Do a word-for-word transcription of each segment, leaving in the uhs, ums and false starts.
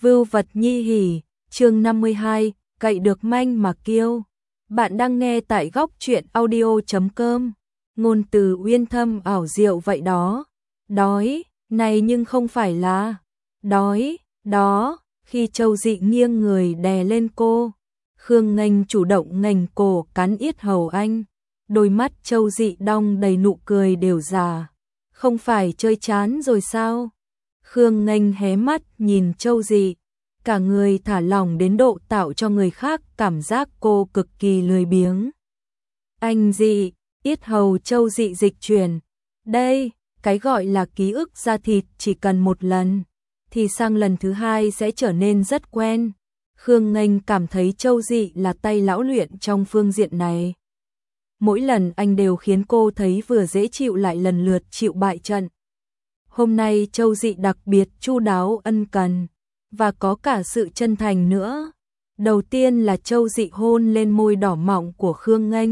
Vưu vật nhi hỉ, chương năm mươi hai, cậy được manh mà kiêu. Bạn đang nghe tại góc truyện audio chấm com. Ngôn từ uyên thâm ảo diệu vậy đó. Đói, này nhưng không phải là đói, đó, khi Châu Dị nghiêng người đè lên cô. Khương Nghênh chủ động nghềnh cổ cắn yết hầu anh. Đôi mắt Châu Dị đong đầy nụ cười đều già. Không phải chơi chán rồi sao? Khương Nghênh hé mắt nhìn Châu Dị, cả người thả lỏng đến độ tạo cho người khác cảm giác cô cực kỳ lười biếng. Anh Dị, yết hầu Châu Dị dịch chuyển. Đây, cái gọi là ký ức da thịt chỉ cần một lần, thì sang lần thứ hai sẽ trở nên rất quen. Khương Nghênh cảm thấy Châu Dị là tay lão luyện trong phương diện này. Mỗi lần anh đều khiến cô thấy vừa dễ chịu lại lần lượt chịu bại trận. Hôm nay Châu Dị đặc biệt chu đáo ân cần, và có cả sự chân thành nữa. Đầu tiên là Châu Dị hôn lên môi đỏ mọng của Khương Nghênh,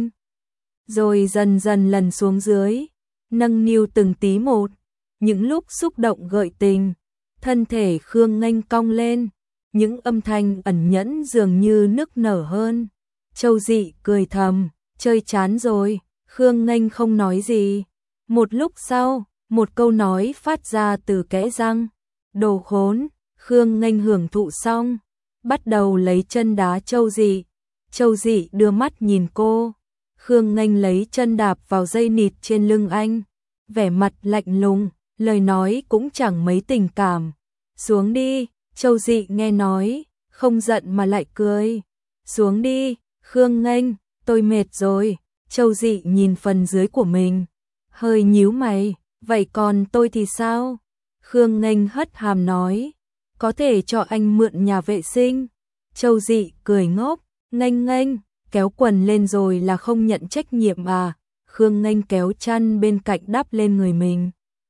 rồi dần dần lần xuống dưới, nâng niu từng tí một. Những lúc xúc động gợi tình, thân thể Khương Nghênh cong lên, những âm thanh ẩn nhẫn dường như nức nở hơn. Châu Dị cười thầm, chơi chán rồi. Khương Nghênh không nói gì. Một lúc sau, một câu nói phát ra từ kẽ răng. Đồ khốn. Khương Nghênh hưởng thụ xong, bắt đầu lấy chân đá Châu Dị. Châu Dị đưa mắt nhìn cô. Khương Nghênh lấy chân đạp vào dây nịt trên lưng anh, vẻ mặt lạnh lùng, lời nói cũng chẳng mấy tình cảm. Xuống đi. Châu Dị nghe nói, không giận mà lại cười. Xuống đi. Khương Nghênh, tôi mệt rồi. Châu Dị nhìn phần dưới của mình, hơi nhíu mày. Vậy còn tôi thì sao? Khương Nghênh hất hàm nói, có thể cho anh mượn nhà vệ sinh. Châu Dị cười ngốc, Nghênh Nghênh, kéo quần lên rồi là không nhận trách nhiệm à? Khương Nghênh kéo chăn bên cạnh đắp lên người mình.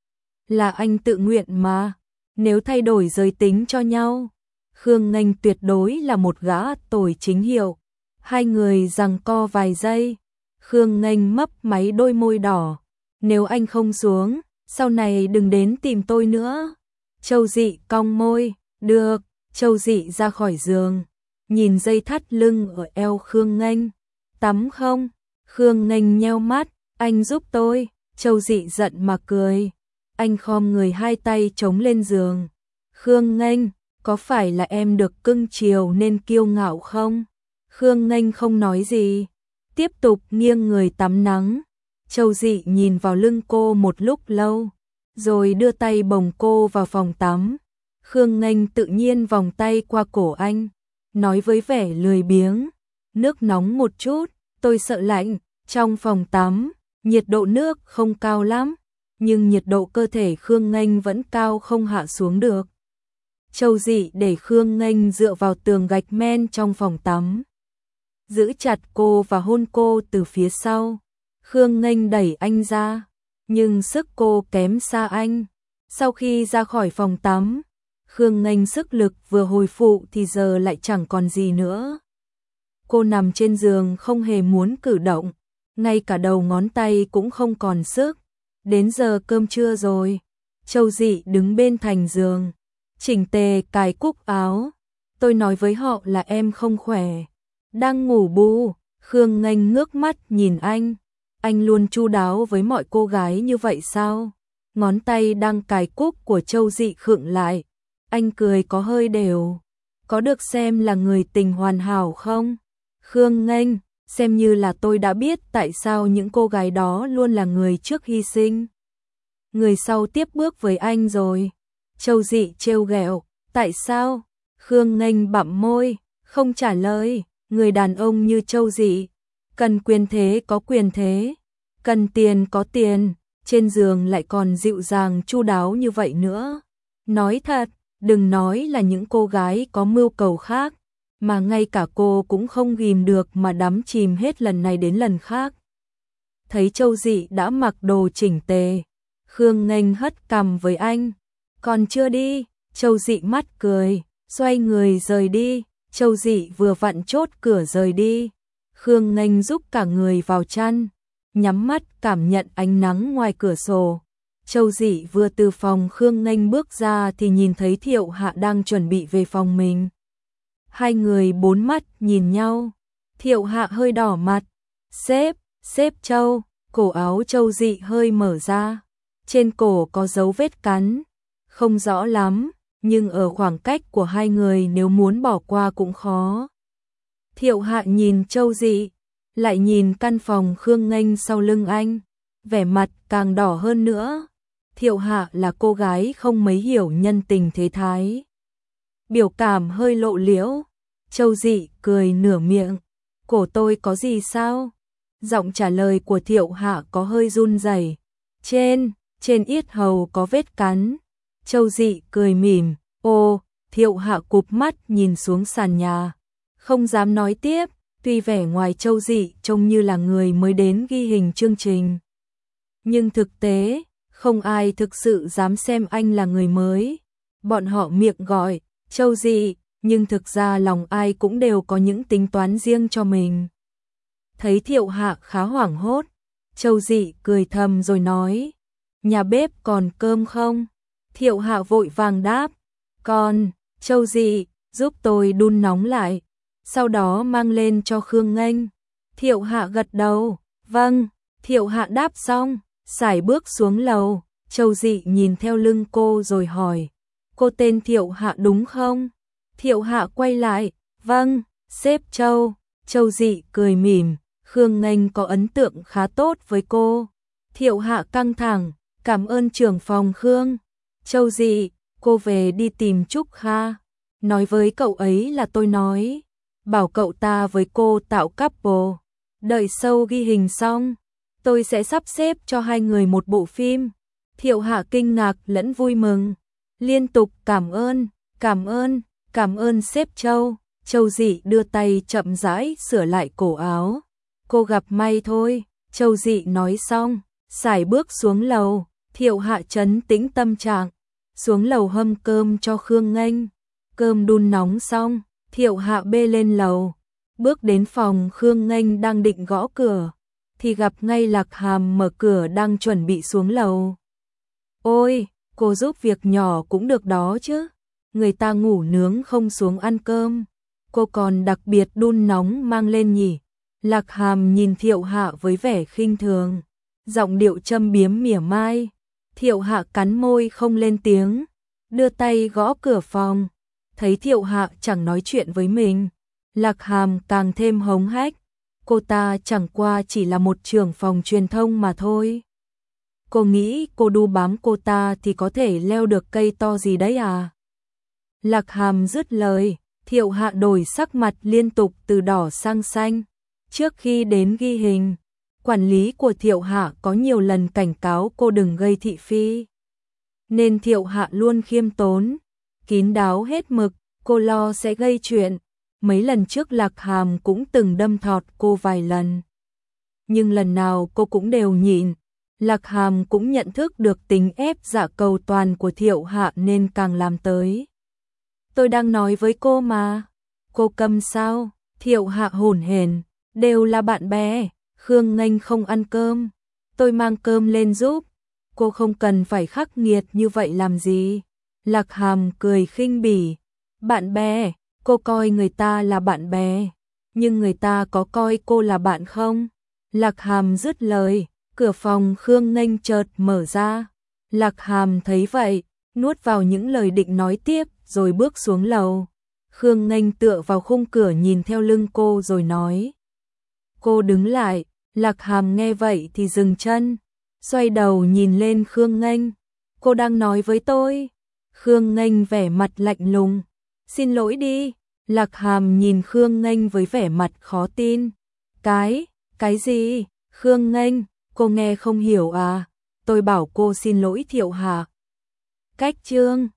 Là anh tự nguyện mà, nếu thay đổi giới tính cho nhau. Khương Nghênh tuyệt đối là một gã tồi chính hiệu. Hai người giằng co vài giây. Khương Nghênh mấp máy đôi môi đỏ. Nếu anh không xuống, sau này đừng đến tìm tôi nữa. Châu Dị cong môi. Được. Châu Dị ra khỏi giường, nhìn dây thắt lưng ở eo Khương Nghênh. Tắm không? Khương Nghênh nheo mắt. Anh giúp tôi. Châu Dị giận mà cười. Anh khom người hai tay chống lên giường. Khương Nghênh, có phải là em được cưng chiều nên kiêu ngạo không? Khương Nghênh không nói gì, tiếp tục nghiêng người tắm nắng. Châu Dị nhìn vào lưng cô một lúc lâu, rồi đưa tay bồng cô vào phòng tắm. Khương Nghênh tự nhiên vòng tay qua cổ anh, nói với vẻ lười biếng, nước nóng một chút, tôi sợ lạnh. Trong phòng tắm, nhiệt độ nước không cao lắm, nhưng nhiệt độ cơ thể Khương Nghênh vẫn cao không hạ xuống được. Châu Dị để Khương Nghênh dựa vào tường gạch men trong phòng tắm, giữ chặt cô và hôn cô từ phía sau. Khương Nghênh đẩy anh ra, nhưng sức cô kém xa anh. Sau khi ra khỏi phòng tắm, Khương Nghênh sức lực vừa hồi phục thì giờ lại chẳng còn gì nữa. Cô nằm trên giường không hề muốn cử động, ngay cả đầu ngón tay cũng không còn sức. Đến giờ cơm trưa rồi. Châu Dị đứng bên thành giường, chỉnh tề cài cúc áo. Tôi nói với họ là em không khỏe, đang ngủ bù. Khương Nghênh ngước mắt nhìn anh. Anh luôn chu đáo với mọi cô gái như vậy sao? Ngón tay đang cài cúc của Châu Dị khựng lại. Anh cười có hơi đều. Có được xem là người tình hoàn hảo không? Khương Nghênh, xem như là tôi đã biết tại sao những cô gái đó luôn là người trước hy sinh, người sau tiếp bước với anh rồi. Châu Dị trêu ghẹo. Tại sao? Khương Nghênh bặm môi, không trả lời. Người đàn ông như Châu Dị, cần quyền thế có quyền thế, cần tiền có tiền, trên giường lại còn dịu dàng chu đáo như vậy nữa. Nói thật, đừng nói là những cô gái có mưu cầu khác, mà ngay cả cô cũng không ghìm được mà đắm chìm hết lần này đến lần khác. Thấy Châu Dị đã mặc đồ chỉnh tề, Khương Nghênh hất cằm với anh. Còn chưa đi. Châu Dị mắt cười, xoay người rời đi. Châu Dị vừa vặn chốt cửa rời đi. Khương Nghênh giúp cả người vào chăn, nhắm mắt cảm nhận ánh nắng ngoài cửa sổ. Châu Dị vừa từ phòng Khương Nghênh bước ra thì nhìn thấy Thiệu Hạ đang chuẩn bị về phòng mình. Hai người bốn mắt nhìn nhau, Thiệu Hạ hơi đỏ mặt. Sếp, sếp Châu, cổ áo Châu Dị hơi mở ra. Trên cổ có dấu vết cắn, không rõ lắm, nhưng ở khoảng cách của hai người nếu muốn bỏ qua cũng khó. Thiệu Hạ nhìn Châu Dị, lại nhìn căn phòng Khương Nghênh sau lưng anh, vẻ mặt càng đỏ hơn nữa. Thiệu Hạ là cô gái không mấy hiểu nhân tình thế thái, biểu cảm hơi lộ liễu. Châu Dị cười nửa miệng, cổ tôi có gì sao? Giọng trả lời của Thiệu Hạ có hơi run rẩy. Trên, trên yết hầu có vết cắn. Châu Dị cười mỉm. Ô, Thiệu Hạ cụp mắt nhìn xuống sàn nhà, không dám nói tiếp. Tuy vẻ ngoài Châu Dị trông như là người mới đến ghi hình chương trình, nhưng thực tế không ai thực sự dám xem anh là người mới. Bọn họ miệng gọi Châu Dị, nhưng thực ra lòng ai cũng đều có những tính toán riêng cho mình. Thấy Thiệu Hạ khá hoảng hốt, Châu Dị cười thầm rồi nói, nhà bếp còn cơm không? Thiệu Hạ vội vàng đáp, còn. Châu Dị, giúp tôi đun nóng lại, sau đó mang lên cho Khương Nghênh. Thiệu Hạ gật đầu, vâng. Thiệu Hạ đáp xong, sải bước xuống lầu. Châu Dị nhìn theo lưng cô rồi hỏi, cô tên Thiệu Hạ đúng không? Thiệu Hạ quay lại, vâng, sếp Châu. Châu Dị cười mỉm, Khương Nghênh có ấn tượng khá tốt với cô. Thiệu Hạ căng thẳng, cảm ơn trưởng phòng Khương. Châu Dị, cô về đi tìm Trúc Kha, nói với cậu ấy là tôi nói, bảo cậu ta với cô tạo couple. Đợi show ghi hình xong, tôi sẽ sắp xếp cho hai người một bộ phim. Thiệu Hạ kinh ngạc lẫn vui mừng, liên tục cảm ơn, cảm ơn, cảm ơn sếp Châu. Châu Dị đưa tay chậm rãi sửa lại cổ áo. Cô gặp may thôi. Châu Dị nói xong, sải bước xuống lầu. Thiệu Hạ trấn tĩnh tâm trạng, xuống lầu hâm cơm cho Khương Nghênh. Cơm đun nóng xong, Thiệu Hạ bê lên lầu, bước đến phòng Khương Nghênh đang định gõ cửa, thì gặp ngay Lạc Hàm mở cửa đang chuẩn bị xuống lầu. Ôi, cô giúp việc nhỏ cũng được đó chứ, người ta ngủ nướng không xuống ăn cơm, cô còn đặc biệt đun nóng mang lên nhỉ? Lạc Hàm nhìn Thiệu Hạ với vẻ khinh thường, giọng điệu châm biếm mỉa mai. Thiệu Hạ cắn môi không lên tiếng, đưa tay gõ cửa phòng. Thấy Thiệu Hạ chẳng nói chuyện với mình, Lạc Hàm càng thêm hống hách. Cô ta chẳng qua chỉ là một trưởng phòng truyền thông mà thôi. Cô nghĩ cô đu bám cô ta thì có thể leo được cây to gì đấy à? Lạc Hàm dứt lời, Thiệu Hạ đổi sắc mặt liên tục từ đỏ sang xanh. Trước khi đến ghi hình, quản lý của Thiệu Hạ có nhiều lần cảnh cáo cô đừng gây thị phi, nên Thiệu Hạ luôn khiêm tốn, kín đáo hết mực. Cô lo sẽ gây chuyện. Mấy lần trước Lạc Hàm cũng từng đâm thọt cô vài lần, nhưng lần nào cô cũng đều nhịn. Lạc Hàm cũng nhận thức được tính ép dạ cầu toàn của Thiệu Hạ nên càng làm tới. Tôi đang nói với cô mà. Cô câm sao? Thiệu Hạ hổn hển, đều là bạn bè. Khương Nghênh không ăn cơm, tôi mang cơm lên giúp. Cô không cần phải khắc nghiệt như vậy làm gì? Lạc Hàm cười khinh bỉ. Bạn bè, cô coi người ta là bạn bè, nhưng người ta có coi cô là bạn không? Lạc Hàm dứt lời, cửa phòng Khương Nghênh chợt mở ra. Lạc Hàm thấy vậy, nuốt vào những lời định nói tiếp rồi bước xuống lầu. Khương Nghênh tựa vào khung cửa nhìn theo lưng cô rồi nói. Cô đứng lại. Lạc Hàm nghe vậy thì dừng chân, xoay đầu nhìn lên Khương Nghênh. Cô đang nói với tôi. Khương Nghênh vẻ mặt lạnh lùng. Xin lỗi đi. Lạc Hàm nhìn Khương Nghênh với vẻ mặt khó tin. Cái, cái gì? Khương Nghênh, cô nghe không hiểu à? Tôi bảo cô xin lỗi Thiệu Hạ. Cách chương